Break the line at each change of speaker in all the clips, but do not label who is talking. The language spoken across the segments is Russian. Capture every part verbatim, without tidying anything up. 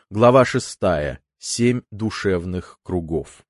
Глава шестая. Семь душевных кругов.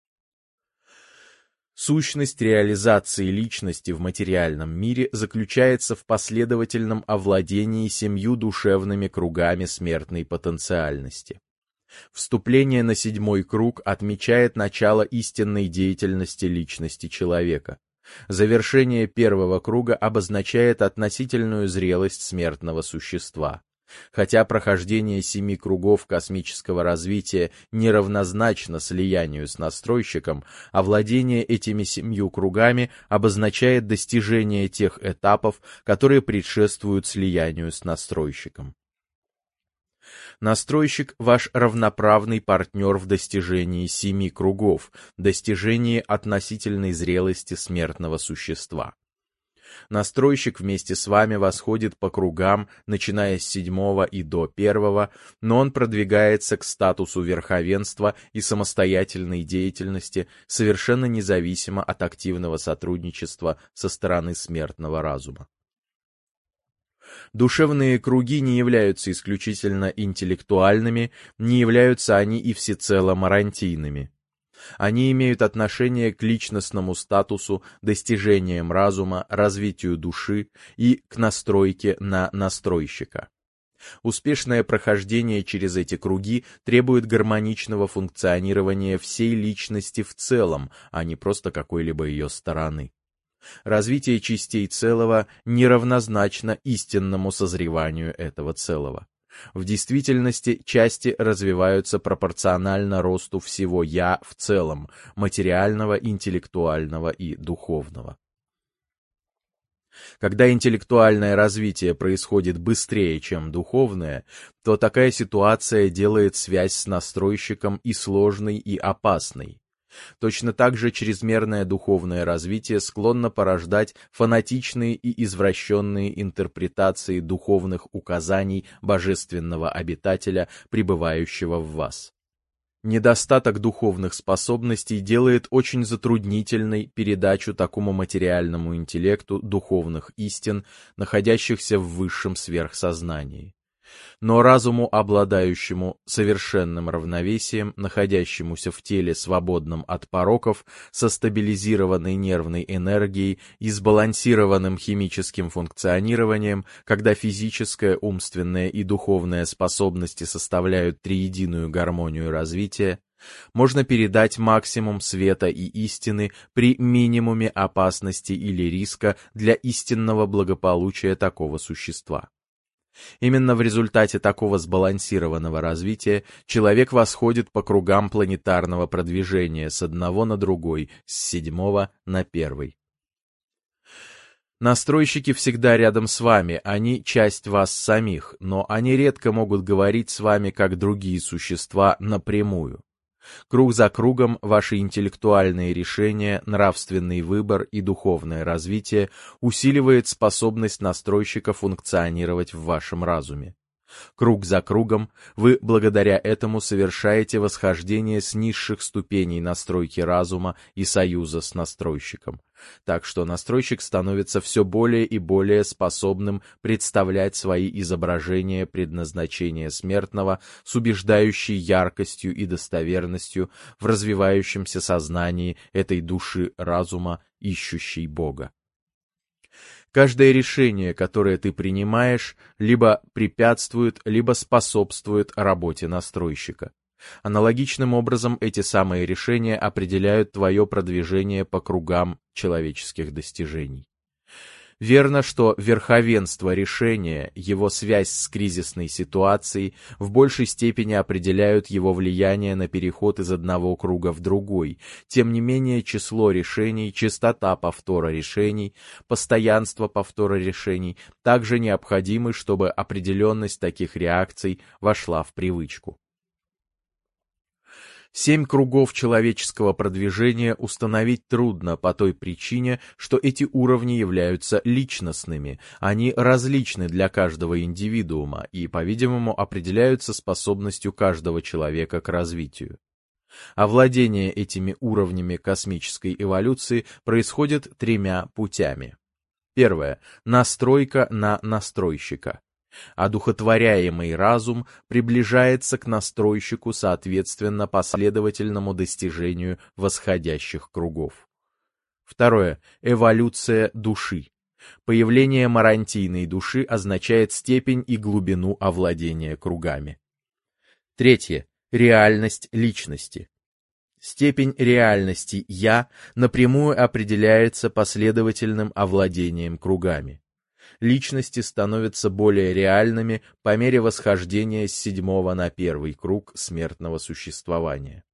Сущность реализации личности в материальном мире заключается в последовательном овладении семью душевными кругами смертной потенциальности. Вступление на седьмой круг отмечает начало истинной деятельности личности человека. Завершение первого круга обозначает относительную зрелость смертного существа. Хотя прохождение семи кругов космического развития неравнозначно слиянию с настройщиком, овладение этими семью кругами обозначает достижение тех этапов, которые предшествуют слиянию с настройщиком. Настройщик – ваш равноправный партнер в достижении семи кругов, достижении относительной зрелости смертного существа. Настройщик вместе с вами восходит по кругам, начиная с седьмого и до первого, но он продвигается к статусу верховенства и самостоятельной деятельности совершенно независимо от активного сотрудничества со стороны смертного разума. Душевные круги не являются исключительно интеллектуальными, не являются они и всецело марантийными. Они имеют отношение к личностному статусу, достижениям разума, развитию души и к настройке на настройщика. Успешное прохождение через эти круги требует гармоничного функционирования всей личности в целом, а не просто какой-либо ее стороны. Развитие частей целого неравнозначно истинному созреванию этого целого. В действительности части развиваются пропорционально росту всего «я» в целом, материального, интеллектуального и духовного. Когда интеллектуальное развитие происходит быстрее, чем духовное, то такая ситуация делает связь с настройщиком и сложной, и опасной. Точно так же чрезмерное духовное развитие склонно порождать фанатичные и извращенные интерпретации духовных указаний божественного обитателя, пребывающего в вас. Недостаток духовных способностей делает очень затруднительной передачу такому материальному интеллекту духовных истин, находящихся в высшем сверхсознании. Но разуму, обладающему совершенным равновесием, находящемуся в теле, свободном от пороков, со стабилизированной нервной энергией и сбалансированным химическим функционированием, когда физическая, умственная и духовная способности составляют триединую гармонию развития, можно передать максимум света и истины при минимуме опасности или риска для истинного благополучия такого существа. Именно в результате такого сбалансированного развития человек восходит по кругам планетарного продвижения с одного на другой, с седьмого на первый. Настройщики всегда рядом с вами, они часть вас самих, но они редко могут говорить с вами, как другие существа, напрямую. Круг за кругом ваши интеллектуальные решения, нравственный выбор и духовное развитие усиливает способность настройщика функционировать в вашем разуме. Круг за кругом вы благодаря этому совершаете восхождение с низших ступеней настройки разума и союза с настройщиком. Так что настройщик становится все более и более способным представлять свои изображения предназначения смертного с убеждающей яркостью и достоверностью в развивающемся сознании этой души разума, ищущей Бога. Каждое решение, которое ты принимаешь, либо препятствует, либо способствует работе настройщика. Аналогичным образом эти самые решения определяют твое продвижение по кругам человеческих достижений. Верно, что верховенство решения, его связь с кризисной ситуацией в большей степени определяют его влияние на переход из одного круга в другой. Тем не менее, число решений, частота повтора решений, постоянство повтора решений также необходимы, чтобы определенность таких реакций вошла в привычку. Семь кругов человеческого продвижения установить трудно по той причине, что эти уровни являются личностными, они различны для каждого индивидуума и, по-видимому, определяются способностью каждого человека к развитию. Овладение этими уровнями космической эволюции происходит тремя путями. Первое. Настройка на настройщика. Одухотворяемый разум приближается к настройщику соответственно последовательному достижению восходящих кругов. Второе. Эволюция души. Появление марантийной души означает степень и глубину овладения кругами. Третье. Реальность личности. Степень реальности «я» напрямую определяется последовательным овладением кругами. Личности становятся более реальными по мере восхождения с седьмого на первый круг смертного существования.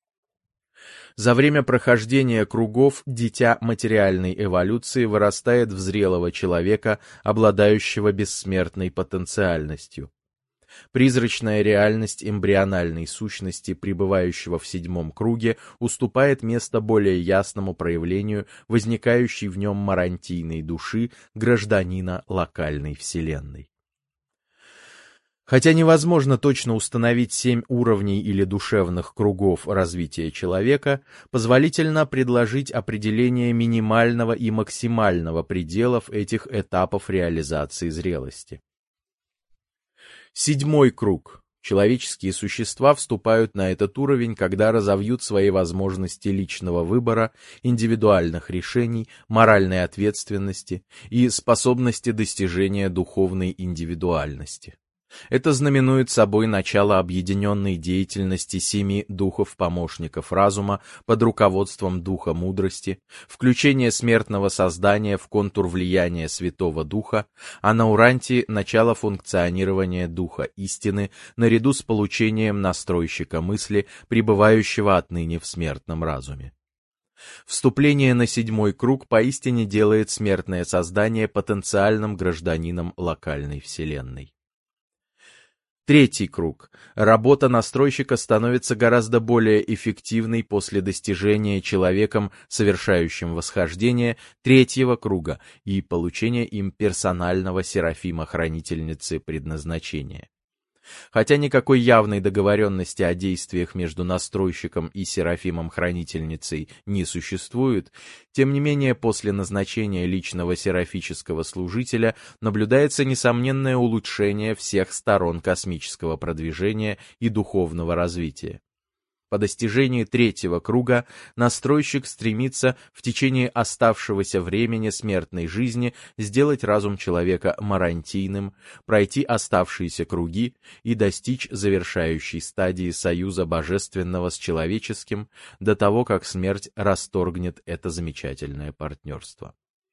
За время прохождения кругов дитя материальной эволюции вырастает в зрелого человека, обладающего бессмертной потенциальностью. Призрачная реальность эмбриональной сущности, пребывающего в седьмом круге, уступает место более ясному проявлению возникающей в нем марантийной души гражданина локальной вселенной. Хотя невозможно точно установить семь уровней или душевных кругов развития человека, позволительно предложить определение минимального и максимального пределов этих этапов реализации зрелости. Седьмой круг. Человеческие существа вступают на этот уровень, когда разовьют свои возможности личного выбора, индивидуальных решений, моральной ответственности и способности достижения духовной индивидуальности. Это знаменует собой начало объединенной деятельности семи духов-помощников разума под руководством духа мудрости, включение смертного создания в контур влияния Святого Духа, а на Урантии начало функционирования духа истины наряду с получением настройщика мысли, пребывающего отныне в смертном разуме. Вступление на седьмой круг поистине делает смертное создание потенциальным гражданином локальной вселенной. Третий круг. Работа настройщика становится гораздо более эффективной после достижения человеком, совершающим восхождение, третьего круга и получения им персонального серафима-хранительницы предназначения. Хотя никакой явной договоренности о действиях между настройщиком и серафимом-хранительницей не существует, тем не менее после назначения личного серафического служителя наблюдается несомненное улучшение всех сторон космического продвижения и духовного развития. По достижении третьего круга настройщик стремится в течение оставшегося времени смертной жизни сделать разум человека марантийным, пройти оставшиеся круги и достичь завершающей стадии союза божественного с человеческим до того, как смерть расторгнет это замечательное партнерство.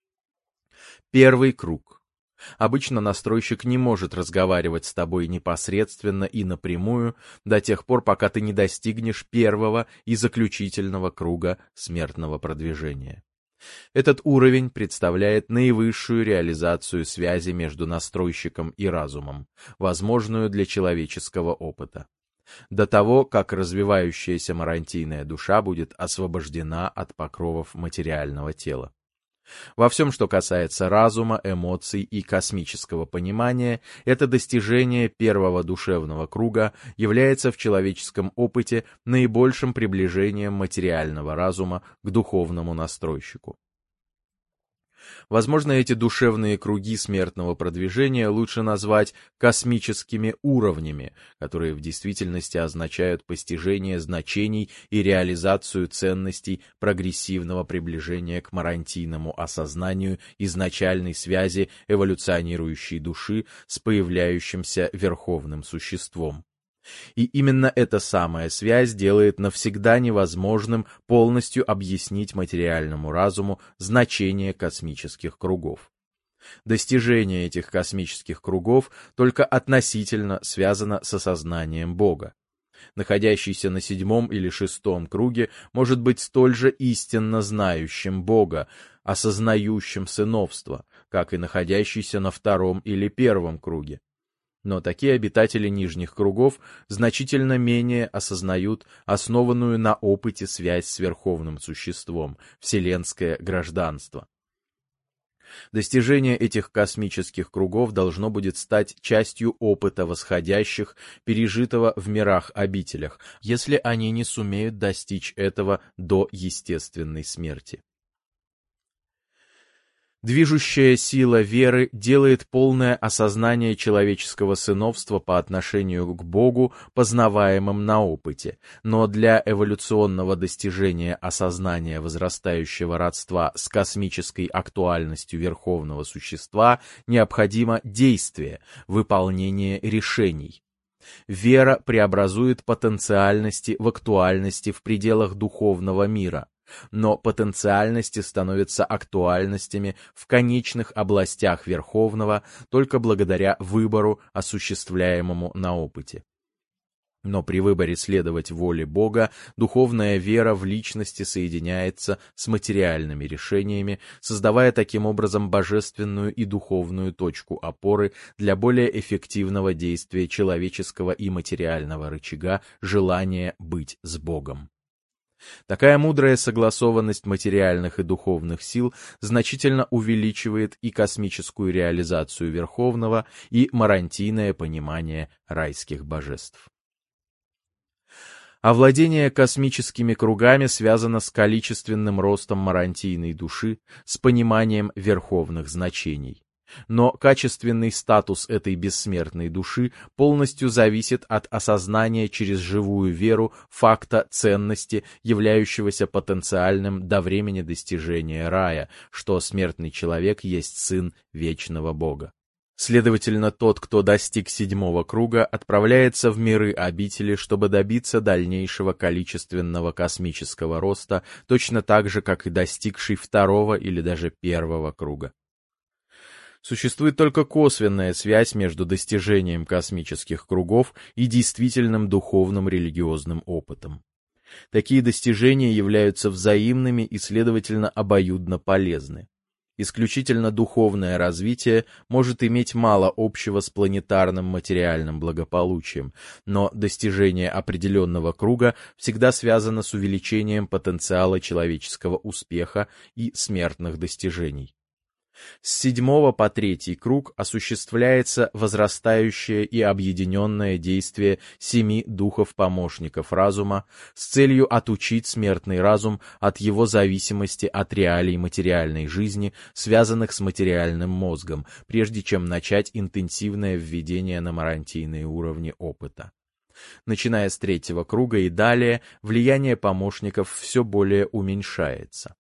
Первый круг. Обычно настройщик не может разговаривать с тобой непосредственно и напрямую до тех пор, пока ты не достигнешь первого и заключительного круга смертного продвижения. Этот уровень представляет наивысшую реализацию связи между настройщиком и разумом, возможную для человеческого опыта, до того, как развивающаяся марантийная душа будет освобождена от покровов материального тела. Во всем, что касается разума, эмоций и космического понимания, это достижение первого душевного круга является в человеческом опыте наибольшим приближением материального разума к духовному настройщику. Возможно, эти душевные круги смертного продвижения лучше назвать космическими уровнями, которые в действительности означают постижение значений и реализацию ценностей прогрессивного приближения к марантийному осознанию изначальной связи эволюционирующей души с появляющимся верховным существом. И именно эта самая связь делает навсегда невозможным полностью объяснить материальному разуму значение космических кругов. Достижение этих космических кругов только относительно связано с осознанием Бога. Находящийся на седьмом или шестом круге может быть столь же истинно знающим Бога, осознающим сыновство, как и находящийся на втором или первом круге. Но такие обитатели нижних кругов значительно менее осознают основанную на опыте связь с верховным существом, вселенское гражданство. Достижение этих космических кругов должно будет стать частью опыта восходящих, пережитого в мирах-обителях, если они не сумеют достичь этого до естественной смерти. Движущая сила веры делает полное осознание человеческого сыновства по отношению к Богу познаваемым на опыте, но для эволюционного достижения осознания возрастающего родства с космической актуальностью верховного существа необходимо действие, выполнение решений. Вера преобразует потенциальности в актуальности в пределах духовного мира, но потенциальности становятся актуальностями в конечных областях Верховного только благодаря выбору, осуществляемому на опыте. Но при выборе следовать воле Бога, духовная вера в личности соединяется с материальными решениями, создавая таким образом божественную и духовную точку опоры для более эффективного действия человеческого и материального рычага желания быть с Богом. Такая мудрая согласованность материальных и духовных сил значительно увеличивает и космическую реализацию Верховного, и марантийное понимание райских божеств. Овладение космическими кругами связано с количественным ростом марантийной души, с пониманием верховных значений. Но качественный статус этой бессмертной души полностью зависит от осознания через живую веру факта ценности, являющегося потенциальным до времени достижения рая, что смертный человек есть сын вечного Бога. Следовательно, тот, кто достиг седьмого круга, отправляется в миры обители, чтобы добиться дальнейшего количественного космического роста, точно так же, как и достигший второго или даже первого круга. Существует только косвенная связь между достижением космических кругов и действительным духовным религиозным опытом. Такие достижения являются взаимными и, следовательно, обоюдно полезны. Исключительно духовное развитие может иметь мало общего с планетарным материальным благополучием, но достижение определенного круга всегда связано с увеличением потенциала человеческого успеха и смертных достижений. С седьмого по третий круг осуществляется возрастающее и объединенное действие семи духов-помощников разума с целью отучить смертный разум от его зависимости от реалий материальной жизни, связанных с материальным мозгом, прежде чем начать интенсивное введение на марантийные уровни опыта. Начиная с третьего круга и далее, влияние помощников все более уменьшается.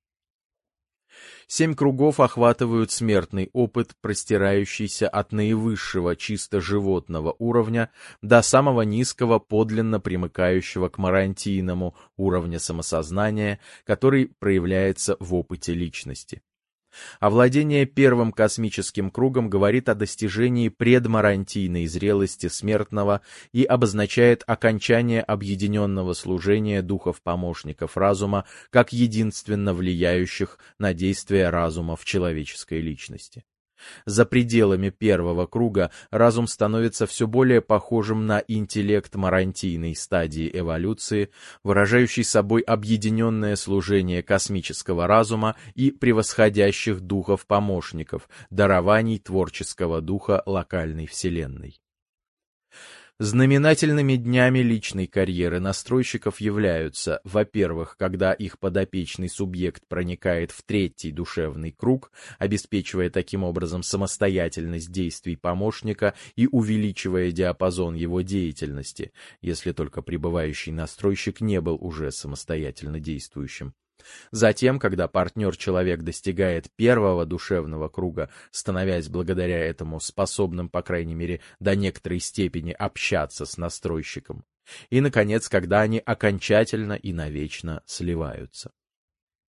Семь кругов охватывают смертный опыт, простирающийся от наивысшего чисто животного уровня до самого низкого, подлинно примыкающего к марантийному уровня самосознания, который проявляется в опыте личности. Овладение первым космическим кругом говорит о достижении предмарантийной зрелости смертного и обозначает окончание объединенного служения духов-помощников разума как единственно влияющих на действия разума в человеческой личности. За пределами первого круга разум становится все более похожим на интеллект марантийной стадии эволюции, выражающий собой объединенное служение космического разума и превосходящих духов-помощников, дарований творческого духа локальной вселенной. Знаменательными днями личной карьеры настройщиков являются, во-первых, когда их подопечный субъект проникает в третий душевный круг, обеспечивая таким образом самостоятельность действий помощника и увеличивая диапазон его деятельности, если только пребывающий настройщик не был уже самостоятельно действующим. Затем, когда партнер-человек достигает первого душевного круга, становясь благодаря этому способным, по крайней мере, до некоторой степени общаться с настройщиком. И, наконец, когда они окончательно и навечно сливаются.